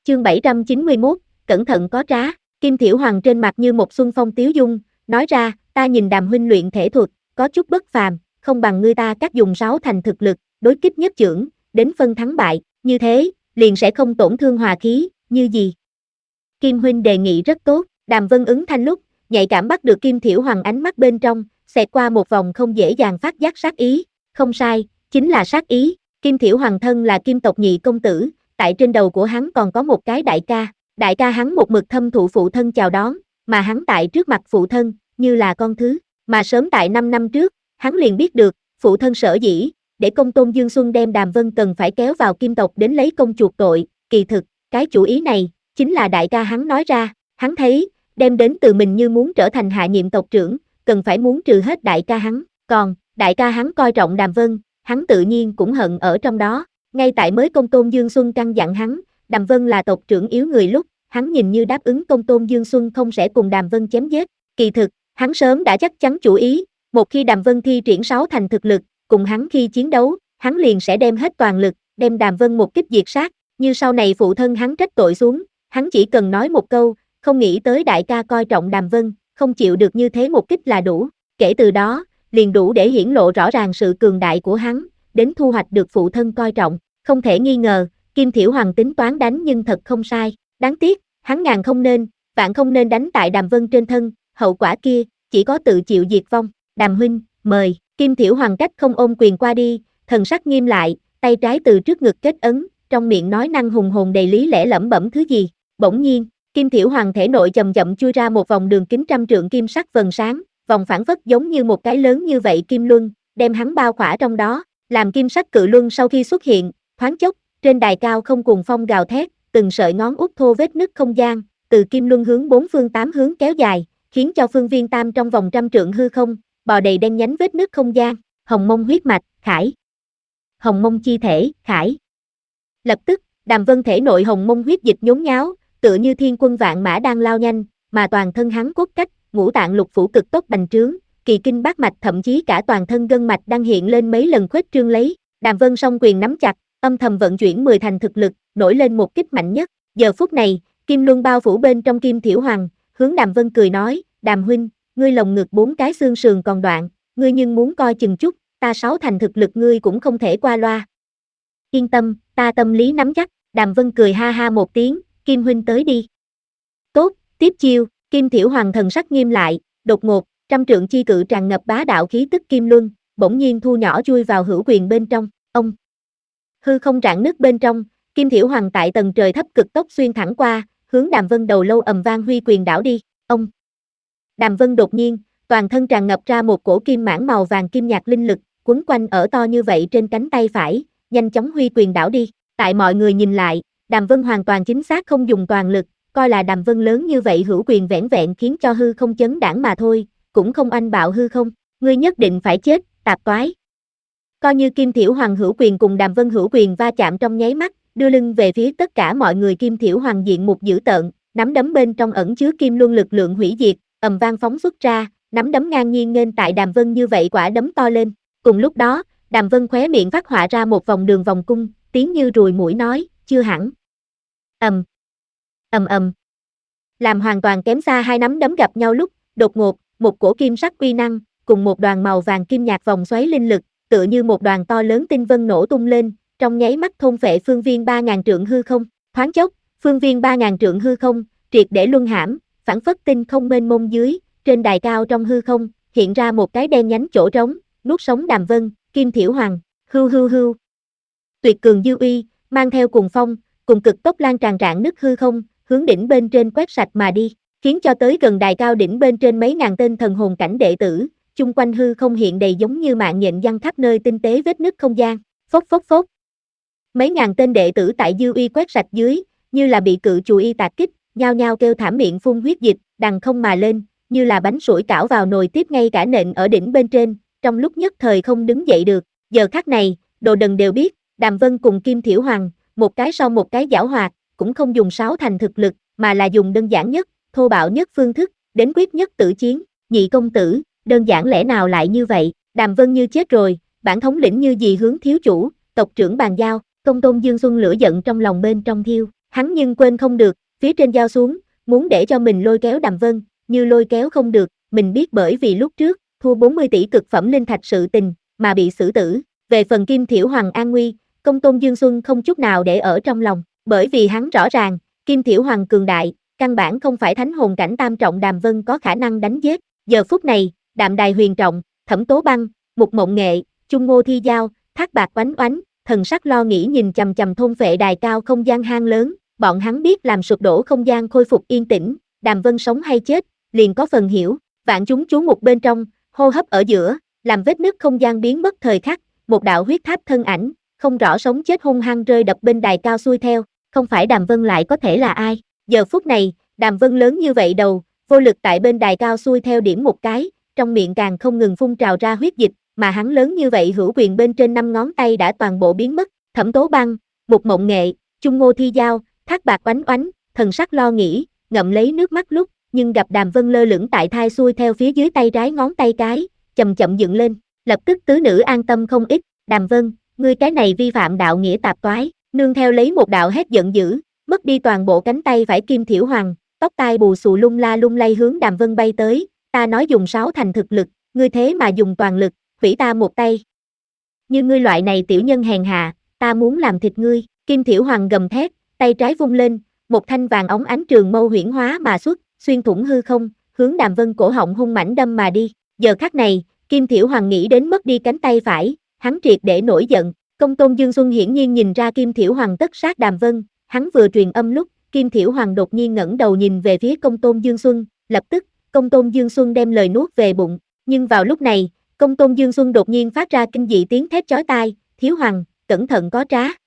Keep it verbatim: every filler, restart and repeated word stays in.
Chương bảy trăm chín mươi mốt, cẩn thận có trá. Kim Thiểu Hoàng trên mặt như một xuân phong tiếu dung, nói ra, ta nhìn Đàm huynh luyện thể thuật, có chút bất phàm, không bằng ngươi ta các dùng sáu thành thực lực, đối kích nhất chưởng, đến phân thắng bại, như thế, liền sẽ không tổn thương hòa khí, như gì. Kim huynh đề nghị rất tốt, Đàm Vân ứng thanh lúc, nhạy cảm bắt được Kim Thiểu Hoàng ánh mắt bên trong, xẹt qua một vòng không dễ dàng phát giác sát ý, không sai, chính là sát ý. Kim Thiểu Hoàng thân là Kim tộc nhị công tử, tại trên đầu của hắn còn có một cái đại ca, đại ca hắn một mực thâm thụ phụ thân chào đón, mà hắn tại trước mặt phụ thân, như là con thứ, mà sớm tại năm năm trước, hắn liền biết được, phụ thân sở dĩ, để công tôn Dương Xuân đem Đàm Vân cần phải kéo vào Kim tộc đến lấy công chuộc tội, kỳ thực, cái chủ ý này, chính là đại ca hắn nói ra, hắn thấy, đem đến từ mình như muốn trở thành hạ nhiệm tộc trưởng, cần phải muốn trừ hết đại ca hắn, còn, đại ca hắn coi trọng Đàm Vân, hắn tự nhiên cũng hận ở trong đó, ngay tại mới công tôn Dương Xuân căn dặn hắn, Đàm Vân là tộc trưởng yếu người lúc, hắn nhìn như đáp ứng công tôn Dương Xuân không sẽ cùng Đàm Vân chém giết, kỳ thực, hắn sớm đã chắc chắn chủ ý, một khi Đàm Vân thi triển sáu thành thực lực, cùng hắn khi chiến đấu, hắn liền sẽ đem hết toàn lực, đem Đàm Vân một kích diệt sát, như sau này phụ thân hắn trách tội xuống, hắn chỉ cần nói một câu, không nghĩ tới đại ca coi trọng Đàm Vân, không chịu được như thế một kích là đủ, kể từ đó, liền đủ để hiển lộ rõ ràng sự cường đại của hắn, đến thu hoạch được phụ thân coi trọng, không thể nghi ngờ, Kim Thiểu Hoàng tính toán đánh nhưng thật không sai, đáng tiếc, hắn ngàn không nên, vạn không nên đánh tại Đàm Vân trên thân, hậu quả kia, chỉ có tự chịu diệt vong, Đàm huynh, mời, Kim Thiểu Hoàng cách không ôm quyền qua đi, thần sắc nghiêm lại, tay trái từ trước ngực kết ấn, trong miệng nói năng hùng hồn đầy lý lẽ lẩm bẩm thứ gì, bỗng nhiên, Kim Thiểu Hoàng thể nội chậm chậm chui ra một vòng đường kính trăm trượng kim sắc vầng sáng, vòng phản phất giống như một cái lớn như vậy kim luân, đem hắn bao khỏa trong đó, làm kim sắc cự luân sau khi xuất hiện, thoáng chốc, trên đài cao không cuồng phong gào thét, từng sợi ngón út thô vết nứt không gian, từ kim luân hướng bốn phương tám hướng kéo dài, khiến cho phương viên tam trong vòng trăm trượng hư không, bò đầy đen nhánh vết nứt không gian, hồng mông huyết mạch, khải. Hồng mông chi thể, khải. Lập tức, Đàm Vân thể nội hồng mông huyết dịch nhốn nháo, tựa như thiên quân vạn mã đang lao nhanh, mà toàn thân hắn cốt cách, ngũ tạng lục phủ cực tốc bành trướng, kỳ kinh bát mạch thậm chí cả toàn thân gân mạch đang hiện lên mấy lần khuếch trương lấy, Đàm Vân song quyền nắm chặt, âm thầm vận chuyển mười thành thực lực, nổi lên một kích mạnh nhất. Giờ phút này, kim luân bao phủ bên trong Kim Thiểu Hoàng, hướng Đàm Vân cười nói, Đàm huynh, ngươi lồng ngực bốn cái xương sườn còn đoạn, ngươi nhưng muốn coi chừng chút, ta sáu thành thực lực ngươi cũng không thể qua loa. Yên tâm, ta tâm lý nắm chắc, Đàm Vân cười ha ha một tiếng, Kim huynh tới đi. Tốt, tiếp chiêu, Kim Thiểu Hoàng thần sắc nghiêm lại, đột ngột, trăm trượng chi cự tràn ngập bá đạo khí tức kim luân, bỗng nhiên thu nhỏ chui vào hữu quyền bên trong, ông. Hư không rạn nứt bên trong, Kim Thiểu Hoàng tại tầng trời thấp cực tốc xuyên thẳng qua, hướng Đàm Vân đầu lâu ầm vang huy quyền đảo đi, ông. Đàm Vân đột nhiên, toàn thân tràn ngập ra một cổ kim mãn màu vàng kim nhạt linh lực, quấn quanh ở to như vậy trên cánh tay phải, nhanh chóng huy quyền đảo đi, tại mọi người nhìn lại, Đàm Vân hoàn toàn chính xác không dùng toàn lực, coi là Đàm Vân lớn như vậy hữu quyền vẻn vẹn khiến cho hư không chấn đãng mà thôi, cũng không oanh bạo hư không, ngươi nhất định phải chết, tạp toái. Coi như Kim Thiểu Hoàng hữu quyền cùng Đàm Vân hữu quyền va chạm trong nháy mắt, đưa lưng về phía tất cả mọi người, Kim Thiểu Hoàng diện mục dữ tợn, nắm đấm bên trong ẩn chứa kim luân lực lượng hủy diệt, ầm vang phóng xuất ra, nắm đấm ngang nhiên nghênh tại Đàm Vân như vậy quả đấm to lên. Cùng lúc đó, Đàm Vân khóe miệng phát họa ra một vòng đường vòng cung, tiếng như ruồi mũi nói, chưa hẳn. Ầm, ầm ầm. Làm hoàn toàn kém xa hai nắm đấm gặp nhau lúc, đột ngột, một cổ kim sắc uy năng, cùng một đoàn màu vàng kim nhạt vòng xoáy linh lực, tựa như một đoàn to lớn tinh vân nổ tung lên, trong nháy mắt thôn phệ phương viên ba ngàn trượng hư không, thoáng chốc, phương viên ba ngàn trượng hư không, triệt để luân hãm, phảng phất tinh không mênh mông dưới, trên đài cao trong hư không, hiện ra một cái đen nhánh chỗ trống, nuốt sống Đàm Vân, Kim Thiểu Hoàng, hưu hưu hưu. Tuyệt cường dư uy, mang theo cùng phong, cùng cực tốc lan tràn rạn nứt hư không, hướng đỉnh bên trên quét sạch mà đi, khiến cho tới gần đài cao đỉnh bên trên mấy ngàn tên thần hồn cảnh đệ tử, chung quanh hư không hiện đầy giống như mạng nhện giăng khắp nơi tinh tế vết nứt không gian, phốc phốc phốc. Mấy ngàn tên đệ tử tại dư uy quét sạch dưới, như là bị cự chù y tạc kích, nhao nhao kêu thảm miệng phun huyết dịch, đằng không mà lên, như là bánh sủi cảo vào nồi tiếp ngay cả nện ở đỉnh bên trên, trong lúc nhất thời không đứng dậy được. Giờ khắc này, đồ đần đều biết, Đàm Vân cùng Kim Thiểu Hoàng, một cái sau một cái giảo hoạt, cũng không dùng sáu thành thực lực, mà là dùng đơn giản nhất, thô bạo nhất phương thức, đến quyết nhất tử chiến. Nhị công tử, đơn giản lẽ nào lại như vậy? Đàm Vân như chết rồi, bản thống lĩnh như gì hướng thiếu chủ, tộc trưởng bàn giao. Công tôn Dương Xuân lửa giận trong lòng bên trong thiêu, Hắn nhưng quên không được, phía trên giao xuống, muốn để cho mình lôi kéo Đàm Vân, như lôi kéo không được, mình biết bởi vì lúc trước, thua bốn mươi tỷ cực phẩm linh thạch sự tình, mà bị xử tử. Về phần Kim Thiểu Hoàng an nguy, Công Tôn Dương Xuân không chút nào để ở trong lòng, bởi vì hắn rõ ràng, Kim Thiểu Hoàng cường đại, căn bản không phải thánh hồn cảnh tam trọng Đàm Vân có khả năng đánh giết. Giờ phút này, Đạm Đài Huyền Trọng, Thẩm Tố Băng, Mục Mộng Nghệ, Chung Ngô Thi Giao, Thác Bạc Oánh Oánh, thần sắc lo nghĩ nhìn chằm chằm thôn phệ đài cao không gian hang lớn, bọn hắn biết làm sụp đổ không gian khôi phục yên tĩnh, Đàm Vân sống hay chết, liền có phần hiểu, vạn chúng chú mục bên trong, hô hấp ở giữa, làm vết nứt không gian biến mất thời khắc, một đạo huyết tháp thân ảnh, không rõ sống chết hung hăng rơi đập bên đài cao xuôi theo, không phải Đàm Vân lại có thể là ai, giờ phút này, Đàm Vân lớn như vậy đầu, vô lực tại bên đài cao xuôi theo điểm một cái, trong miệng càng không ngừng phun trào ra huyết dịch, mà hắn lớn như vậy hữu quyền bên trên năm ngón tay đã toàn bộ biến mất, Thẩm Tố Băng, Mục Mộng Nghệ, Chung Ngô Thi Giao, Thác Bạc Oánh Oánh, thần sắc lo nghĩ, ngậm lấy nước mắt lúc, nhưng gặp Đàm Vân lơ lửng tại thai xuôi theo phía dưới tay trái ngón tay cái, chậm chậm dựng lên, lập tức tứ nữ an tâm không ít, Đàm Vân, ngươi cái này vi phạm đạo nghĩa tạp toái, nương theo lấy một đạo hét giận dữ, mất đi toàn bộ cánh tay phải Kim Thiểu Hoàng, tóc tai bù xù lung la lung lay hướng Đàm Vân bay tới, ta nói dùng sáu thành thực lực, ngươi thế mà dùng toàn lực, hủy ta một tay. Như ngươi loại này tiểu nhân hèn hạ, ta muốn làm thịt ngươi, Kim Thiểu Hoàng gầm thét, tay trái vung lên, một thanh vàng óng ánh trường mâu huyễn hóa mà xuất, xuyên thủng hư không, hướng Đàm Vân cổ họng hung mãnh đâm mà đi. Giờ khắc này, Kim Thiểu Hoàng nghĩ đến mất đi cánh tay phải, hắn triệt để nổi giận. Công Tôn Dương Xuân hiển nhiên nhìn ra Kim Thiểu Hoàng tất sát Đàm Vân, hắn vừa truyền âm lúc, Kim Thiểu Hoàng đột nhiên ngẩng đầu nhìn về phía Công Tôn Dương Xuân, lập tức, Công Tôn Dương Xuân đem lời nuốt về bụng, nhưng vào lúc này, Công Tôn Dương Xuân đột nhiên phát ra kinh dị tiếng thét chói tai, Thiếu Hoàng, cẩn thận có trá.